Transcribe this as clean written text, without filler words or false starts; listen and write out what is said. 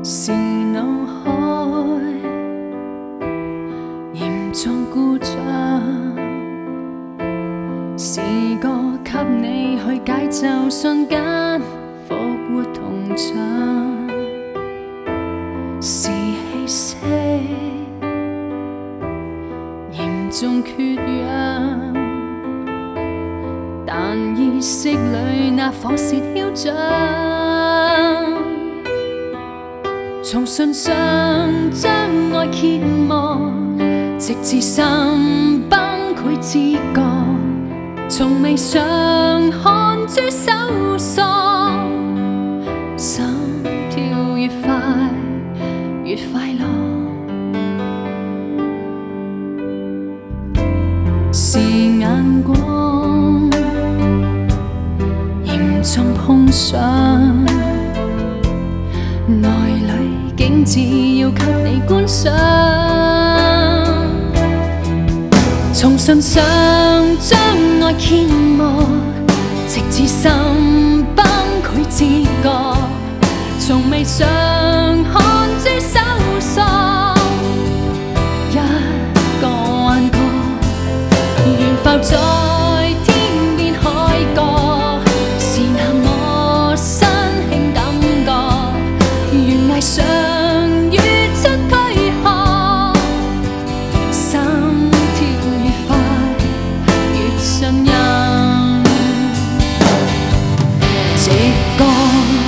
是腦海嚴重故障，試過給你去解咒，瞬間復活銅像，是氣息嚴重缺氧，但意識裏那火舌囂張。從信上將愛揭幕，直至心崩潰自覺，從未想看豬手喪，心跳越快越快樂，是眼光嚴重碰上，內裏竟只要給你觀賞，從信上將愛揭幕，直至心崩潰自覺，從未想看豬手喪，一個幻覺懸浮在天邊海角，是那麼新興感覺，懸崖上越出軀殼，心跳越快越信任，直覺